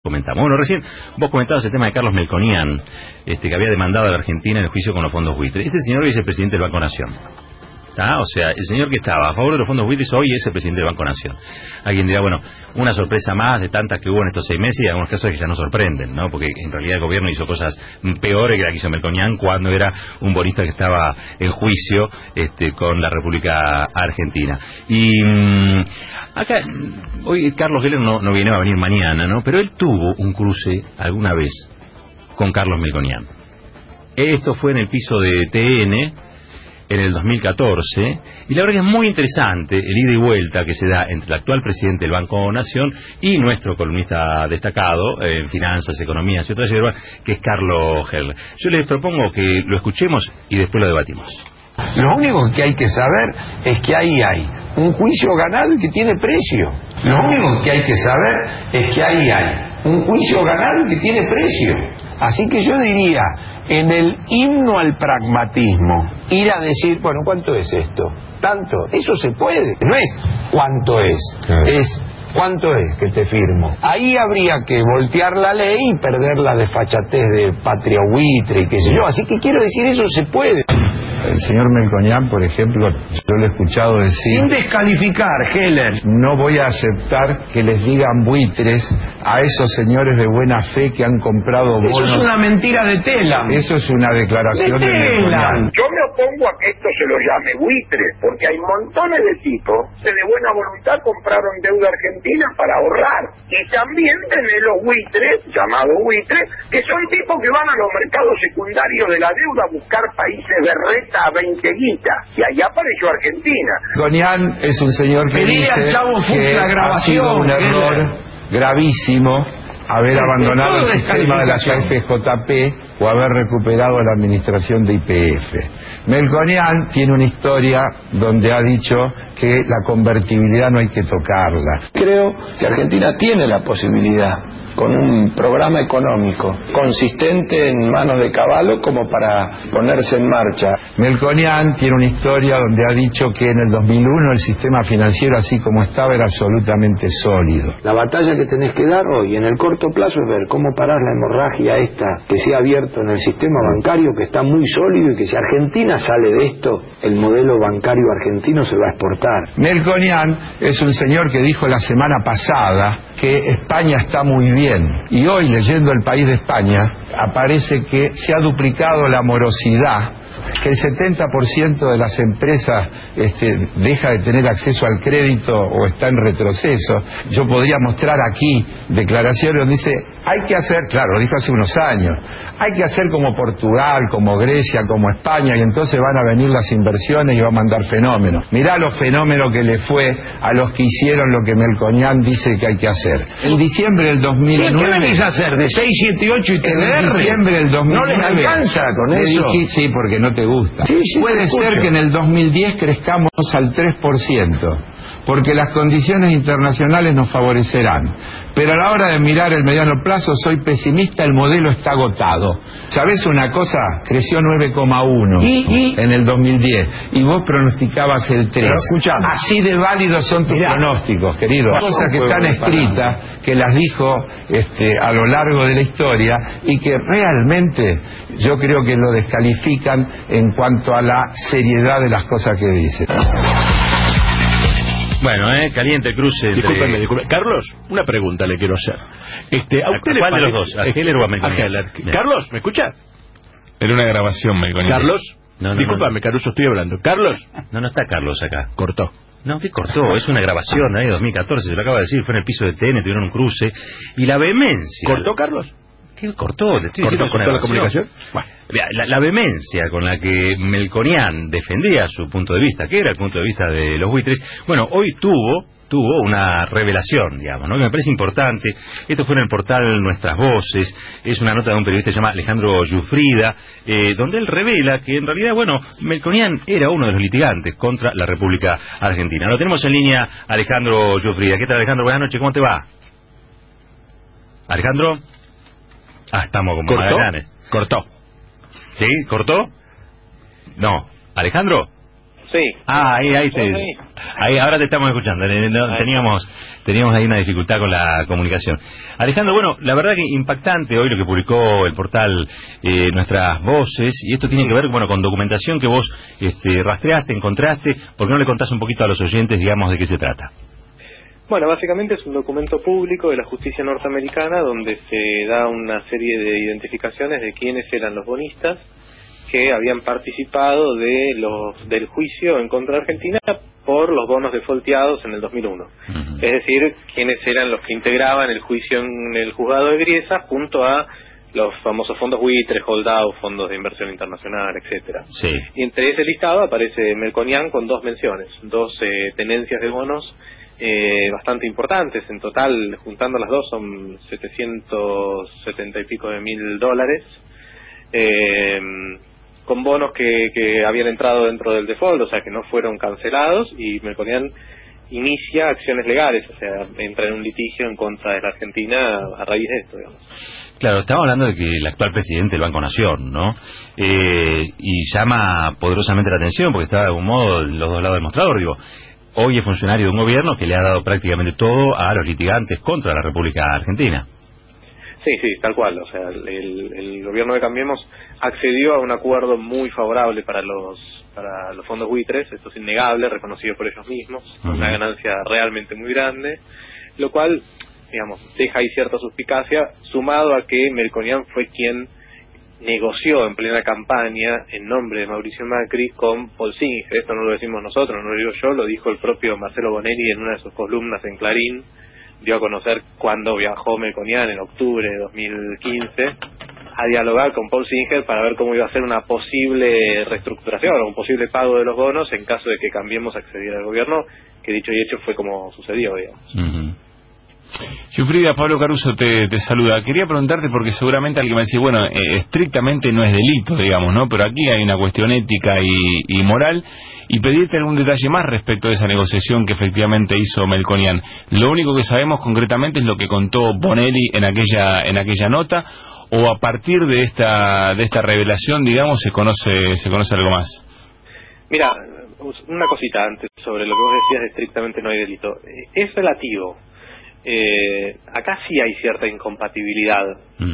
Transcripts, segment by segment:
comentamos. Bueno, recién vos comentabas el tema de Carlos Melconian, que había demandado a la Argentina en el juicio con los fondos buitres. Ese señor hoy es el presidente del Banco Nación. O sea, el señor que estaba a favor de los fondos buitres hoy es el presidente del Banco Nación. Alguien dirá, bueno, una sorpresa más de tantas que hubo en estos 6 meses, y en algunos casos que ya no sorprenden, ¿no? Porque en realidad el gobierno hizo cosas peores que la que hizo Melconian cuando era un bonista que estaba en juicio con la República Argentina. Y acá, hoy Carlos Heller no viene a venir mañana, ¿no? Pero él tuvo un cruce alguna vez con Carlos Melconian. Esto fue en el piso de TN en el 2014, y la verdad que es muy interesante el ida y vuelta que se da entre el actual presidente del Banco Nación y nuestro columnista destacado en finanzas, economías y otras hierbas, que es Carlos Heller. Yo les propongo que lo escuchemos y después lo debatimos. Lo único que hay que saber es que ahí hay un juicio ganado y que tiene precio. Lo único que hay que saber es que ahí hay un juicio ganado y que tiene precio. Así que yo diría, en el himno al pragmatismo, ir a decir, bueno, ¿cuánto es esto? Tanto, eso se puede. No es cuánto es ¿cuánto es que te firmo? Ahí habría que voltear la ley y perder la desfachatez de patria buitre y qué sé yo. Así que quiero decir, eso se puede. El señor Melconian, por ejemplo, yo le he escuchado decir... Sin descalificar, Heller. No voy a aceptar que les digan buitres a esos señores de buena fe que han comprado bonos. Eso es una mentira de Telam. Eso es una declaración de Melconian. Yo me opongo a que esto se lo llame buitres, porque hay montones de tipos que de buena voluntad compraron deuda argentina para ahorrar. Y también tenés los buitres, llamados buitres, que son tipos que van a los mercados secundarios de la deuda a buscar países de renta a 20 guitas, y ahí apareció Argentina. Melconian es un señor que dice que ha sido un error gravísimo haber abandonado el sistema de la FJP o haber recuperado la administración de YPF. Melconian tiene una historia donde ha dicho que la convertibilidad no hay que tocarla. Creo que Argentina tiene la posibilidad, con un programa económico consistente en manos de Cavallo, como para ponerse en marcha. Melconian tiene una historia donde ha dicho que en el 2001 el sistema financiero así como estaba era absolutamente sólido. La batalla que tenés que dar hoy en el corto plazo es ver cómo parar la hemorragia esta que se ha abierto en el sistema bancario, que está muy sólido, y que si Argentina sale de esto, el modelo bancario argentino se va a exportar. Melconian es un señor que dijo la semana pasada que España está muy bien, y hoy, leyendo El País de España, aparece que se ha duplicado la morosidad, que el 70% de las empresas deja de tener acceso al crédito o está en retroceso. Yo podría mostrar aquí declaraciones donde dice, hay que hacer, claro, lo dijo hace unos años, hay que hacer como Portugal, como Grecia, como España, y entonces van a venir las inversiones y va a mandar fenómenos. Mirá los fenómenos que le fue a los que hicieron lo que Melconian dice que hay que hacer. En diciembre del 2009... ¿Qué venís a hacer? ¿De 6, 7 y 8 y TDR? En diciembre del 2009... ¿No les alcanza con eso? Sí, porque no te gusta. Sí, puede ser que en el 2010 crezcamos al 3%, porque las condiciones internacionales nos favorecerán. Pero a la hora de mirar el mediano plazo soy pesimista, el modelo está agotado. ¿Sabés una cosa? Creció 9,1 en el 2010 y vos pronosticabas el 3. Así de válidos son tus pronósticos, querido. Cosas que están escritas, que las dijo a lo largo de la historia y que realmente yo creo que lo descalifican en cuanto a la seriedad de las cosas que dice. Bueno, caliente el cruce entre... Discúlpeme. Carlos, una pregunta le quiero hacer. ¿A usted ¿Cuál le de los dos? ¿A Heller o a Melconian? Carlos, ¿me escucha? Era una grabación, Melconian. Carlos, no, discúlpame, Caruso, estoy hablando. Carlos. No está Carlos acá. Cortó. No, ¿qué cortó? Es una grabación de 2014, se lo acaba de decir, fue en el piso de TN, tuvieron un cruce, y la vehemencia... ¿Cortó, Carlos? ¿Qué cortó? Te estoy diciendo ¿Cortó la comunicación? Bueno. La vehemencia con la que Melconian defendía su punto de vista, que era el punto de vista de los buitres, bueno, hoy tuvo una revelación, digamos, ¿no? Que me parece importante. Esto fue en el portal Nuestras Voces, es una nota de un periodista llamado Alejandro Giuffrida, donde él revela que en realidad, bueno, Melconian era uno de los litigantes contra la República Argentina. Lo tenemos en línea, Alejandro Giuffrida. ¿Qué tal, Alejandro? Buenas noches, ¿cómo te va? ¿Alejandro? Estamos como Magallanes. Cortó. ¿Sí? ¿Cortó? No. ¿Alejandro? Sí. Ahí te... Ahí, ahora te estamos escuchando. Teníamos ahí una dificultad con la comunicación. Alejandro, bueno, la verdad que impactante hoy lo que publicó el portal Nuestras Voces, y esto tiene que ver, bueno, con documentación que vos rastreaste, encontraste. ¿Por qué no le contás un poquito a los oyentes, digamos, de qué se trata? Bueno, básicamente es un documento público de la justicia norteamericana donde se da una serie de identificaciones de quiénes eran los bonistas que habían participado del juicio en contra de Argentina por los bonos defaulteados en el 2001. Uh-huh. Es decir, quiénes eran los que integraban el juicio en el juzgado de Griesa junto a los famosos fondos buitres, holdout, fondos de inversión internacional, etcétera. Sí. Y entre ese listado aparece Melconian con 2 menciones, 2 tenencias de bonos bastante importantes. En total, juntando las dos, son 770 y pico de mil dólares, con bonos que habían entrado dentro del default, o sea que no fueron cancelados, y Melconian inicia acciones legales, o sea, entra en un litigio en contra de la Argentina a raíz de esto, digamos. Claro, estamos hablando de que el actual presidente del Banco Nación, ¿no? Y llama poderosamente la atención, porque está de algún modo en los dos lados del mostrador, digo. Hoy es funcionario de un gobierno que le ha dado prácticamente todo a los litigantes contra la República Argentina. Sí, tal cual. O sea, el gobierno de Cambiemos accedió a un acuerdo muy favorable para los fondos buitres, esto es innegable, reconocido por ellos mismos, una ganancia realmente muy grande, lo cual, digamos, deja ahí cierta suspicacia, sumado a que Melconian fue quien negoció en plena campaña en nombre de Mauricio Macri con Paul Singer. Esto no lo decimos nosotros, no lo digo yo, lo dijo el propio Marcelo Bonelli en una de sus columnas en Clarín. Dio a conocer cuando viajó Melconian en octubre de 2015 a dialogar con Paul Singer para ver cómo iba a ser una posible reestructuración o un posible pago de los bonos en caso de que Cambiemos accediera al gobierno, que dicho y hecho fue como sucedió, digamos. Uh-huh. Giuffrida, Pablo Caruso te saluda. Quería preguntarte, porque seguramente alguien me dice, bueno, estrictamente no es delito, digamos, ¿no? Pero aquí hay una cuestión ética y moral, y pedirte algún detalle más respecto de esa negociación que efectivamente hizo Melconian. Lo único que sabemos concretamente es lo que contó Bonelli en aquella nota, o a partir de esta revelación, digamos, se conoce algo más. Mira, una cosita antes sobre lo que vos decías de estrictamente no hay delito. Es relativo. Acá sí hay cierta incompatibilidad,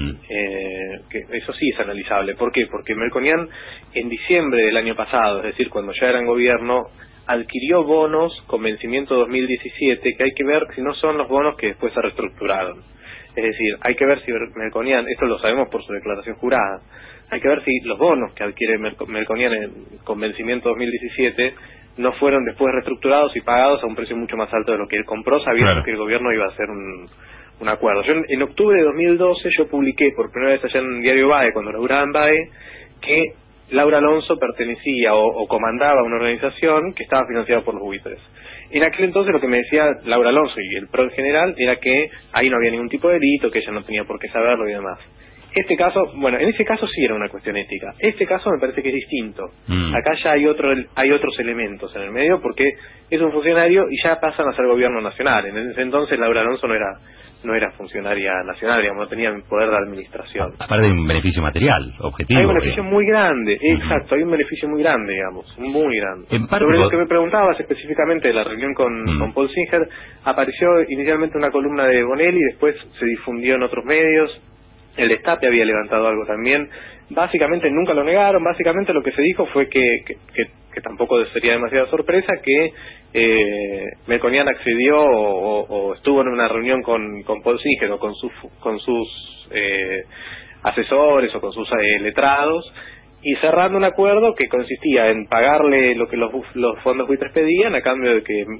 que eso sí es analizable. ¿Por qué? Porque Melconian en diciembre del año pasado, es decir, cuando ya era en gobierno, adquirió bonos con vencimiento 2017, que hay que ver si no son los bonos que después se reestructuraron. Es decir, hay que ver si Melconian, esto lo sabemos por su declaración jurada, hay que ver si los bonos que adquiere Melconian con vencimiento 2017 no fueron después reestructurados y pagados a un precio mucho más alto de lo que él compró, sabiendo que el gobierno iba a hacer un acuerdo. Yo en octubre de 2012 yo publiqué por primera vez allá en el diario BAE, cuando laburaba en BAE, que Laura Alonso pertenecía o comandaba una organización que estaba financiada por los buitres. En aquel entonces lo que me decía Laura Alonso y el PRO en general era que ahí no había ningún tipo de delito, que ella no tenía por qué saberlo y demás. Este caso, bueno, en ese caso sí era una cuestión ética. Este caso me parece que es distinto. Acá ya hay otros elementos en el medio, porque es un funcionario y ya pasan a ser gobierno nacional. En ese entonces Laura Alonso no era funcionaria nacional, digamos, no tenía poder de administración. Aparte de un beneficio material, objetivo. Hay un beneficio muy grande, exacto, hay un beneficio muy grande, digamos, muy grande. Sobre lo que me preguntabas específicamente de la reunión con Paul Singer, apareció inicialmente una columna de Bonelli, después se difundió en otros medios. El Destape había levantado algo también. Básicamente nunca lo negaron. Básicamente lo que se dijo fue que tampoco sería demasiada sorpresa que Melconian accedió o estuvo en una reunión con Paul Singer o con sus asesores o con sus letrados, y cerrando un acuerdo que consistía en pagarle lo que los fondos buitres pedían a cambio de que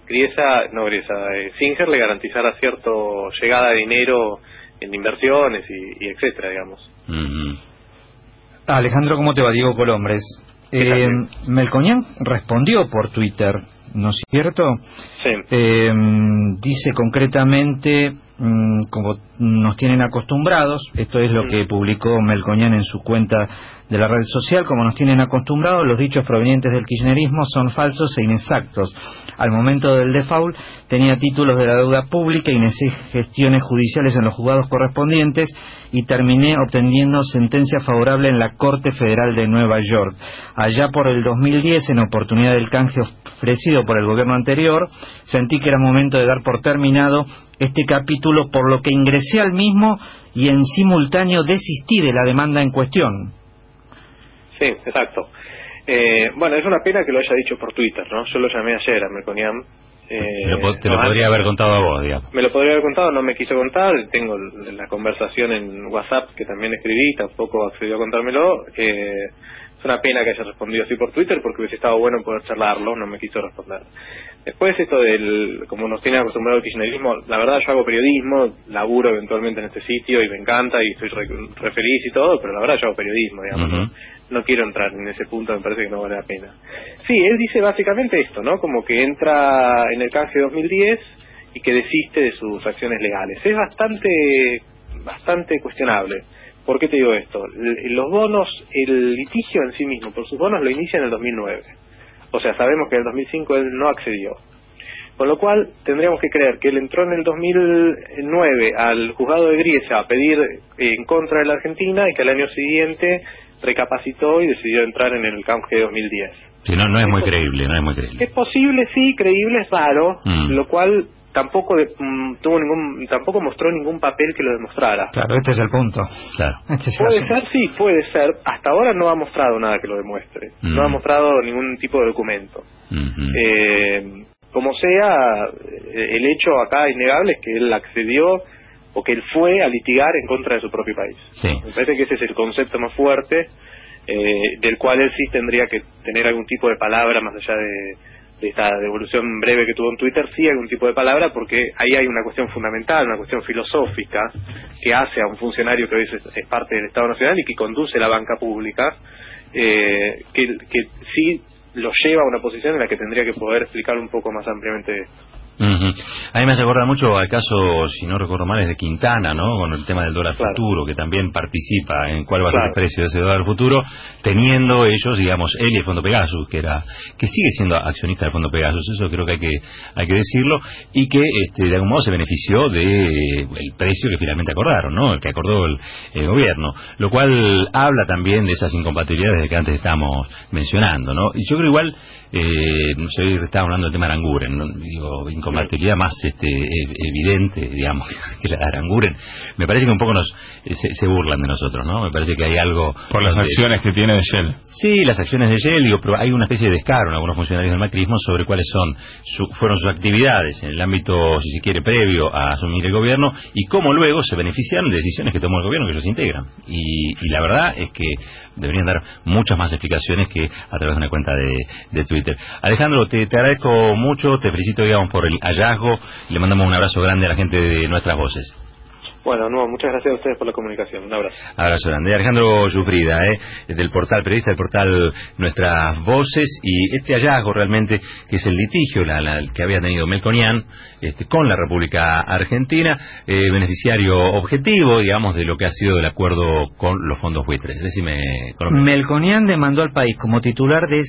Singer le garantizara cierta llegada de dinero en inversiones y etcétera, digamos. Alejandro, ¿cómo te va? Diego Colombres. Melconian respondió por Twitter, ¿no es cierto? Sí. Dice concretamente, como nos tienen acostumbrados, esto es lo que publicó Melconian en su cuenta de la red social, como nos tienen acostumbrados, los dichos provenientes del kirchnerismo son falsos e inexactos. Al momento del default tenía títulos de la deuda pública, inicié gestiones judiciales en los juzgados correspondientes y terminé obteniendo sentencia favorable en la Corte Federal de Nueva York. Allá por el 2010, en oportunidad del canje ofrecido por el gobierno anterior, sentí que era momento de dar por terminado este capítulo, por lo que ingresé al mismo y en simultáneo desistí de la demanda en cuestión. Sí, exacto. Bueno, es una pena que lo haya dicho por Twitter, ¿no? Yo lo llamé ayer a Melconian. Te lo podría haber contado a vos, digamos. Me lo podría haber contado, no me quiso contar. Tengo la conversación en WhatsApp que también escribí, tampoco accedió a contármelo. Es una pena que haya respondido así por Twitter, porque hubiese estado bueno poder charlarlo, no me quiso responder. Después esto como nos tiene acostumbrado el kirchnerismo, la verdad yo hago periodismo, laburo eventualmente en este sitio y me encanta y estoy re feliz y todo, pero la verdad yo hago periodismo, digamos. No quiero entrar en ese punto, me parece que no vale la pena. Sí, él dice básicamente esto, ¿no? Como que entra en el canje 2010 y que desiste de sus acciones legales. Es bastante cuestionable. ¿Por qué te digo esto? Los bonos, el litigio en sí mismo por sus bonos lo inicia en el 2009. O sea, sabemos que en el 2005 él no accedió. Con lo cual, tendríamos que creer que él entró en el 2009 al juzgado de Griesa a pedir en contra de la Argentina y que al año siguiente recapacitó y decidió entrar en el canje de 2010. Sí, no es muy creíble, no es muy creíble. Es posible, sí, creíble es raro, lo cual tampoco tampoco mostró ningún papel que lo demostrara. Claro, este es el punto. Claro. Puede ser, sí, puede ser. Hasta ahora no ha mostrado nada que lo demuestre. No ha mostrado ningún tipo de documento. Como sea, el hecho acá innegable es que él accedió o que él fue a litigar en contra de su propio país. Sí. Me parece que ese es el concepto más fuerte, del cual él sí tendría que tener algún tipo de palabra, más allá de esta devolución breve que tuvo en Twitter, sí algún tipo de palabra, porque ahí hay una cuestión fundamental, una cuestión filosófica que hace a un funcionario que hoy es parte del Estado Nacional y que conduce la banca pública, que sí lo lleva a una posición en la que tendría que poder explicar un poco más ampliamente esto. A mí me hace acordar mucho al caso, si no recuerdo mal, es de Quintana, ¿no? Con el tema del dólar futuro, que también participa en cuál va a ser el precio de ese dólar futuro, teniendo ellos, digamos, él y el Fondo Pegasus, que sigue siendo accionista del Fondo Pegasus, eso creo que hay que decirlo, y que de algún modo se benefició del precio que finalmente acordaron, ¿no? El que acordó el gobierno, lo cual habla también de esas incompatibilidades que antes estábamos mencionando, ¿no? Y yo creo igual, no sé, estaba hablando del tema de Aranguren, ¿no? Digo, incompatibilidad más evidente, digamos, que la de Aranguren. Me parece que un poco se burlan de nosotros, ¿no? Me parece que hay algo... Por las acciones que tiene de Shell. Sí, las acciones de Shell, digo, pero hay una especie de descaro en algunos funcionarios del macrismo sobre cuáles fueron sus actividades en el ámbito, si se quiere, previo a asumir el gobierno y cómo luego se beneficiaron de decisiones que tomó el gobierno que ellos integran. Y la verdad es que deberían dar muchas más explicaciones que a través de una cuenta de Twitter. Alejandro, te agradezco mucho, te felicito, digamos, por el hallazgo, le mandamos un abrazo grande a la gente de Nuestras Voces. Bueno, muchas gracias a ustedes por la comunicación. Un abrazo. Abrazo grande. Alejandro Giuffrida, del portal, periodista del portal Nuestras Voces, y este hallazgo realmente, que es el litigio que había tenido Melconian con la República Argentina, beneficiario objetivo, digamos, de lo que ha sido el acuerdo con los fondos buitres. Decime, Colombia. Melconian demandó al país como titular de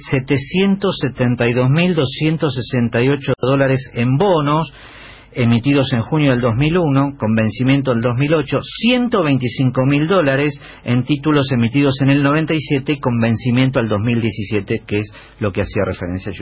$772.268 en bonos emitidos en junio del 2001, con vencimiento del 2008, $125.000 en títulos emitidos en el 97 y con vencimiento al 2017, que es lo que hacía referencia yo.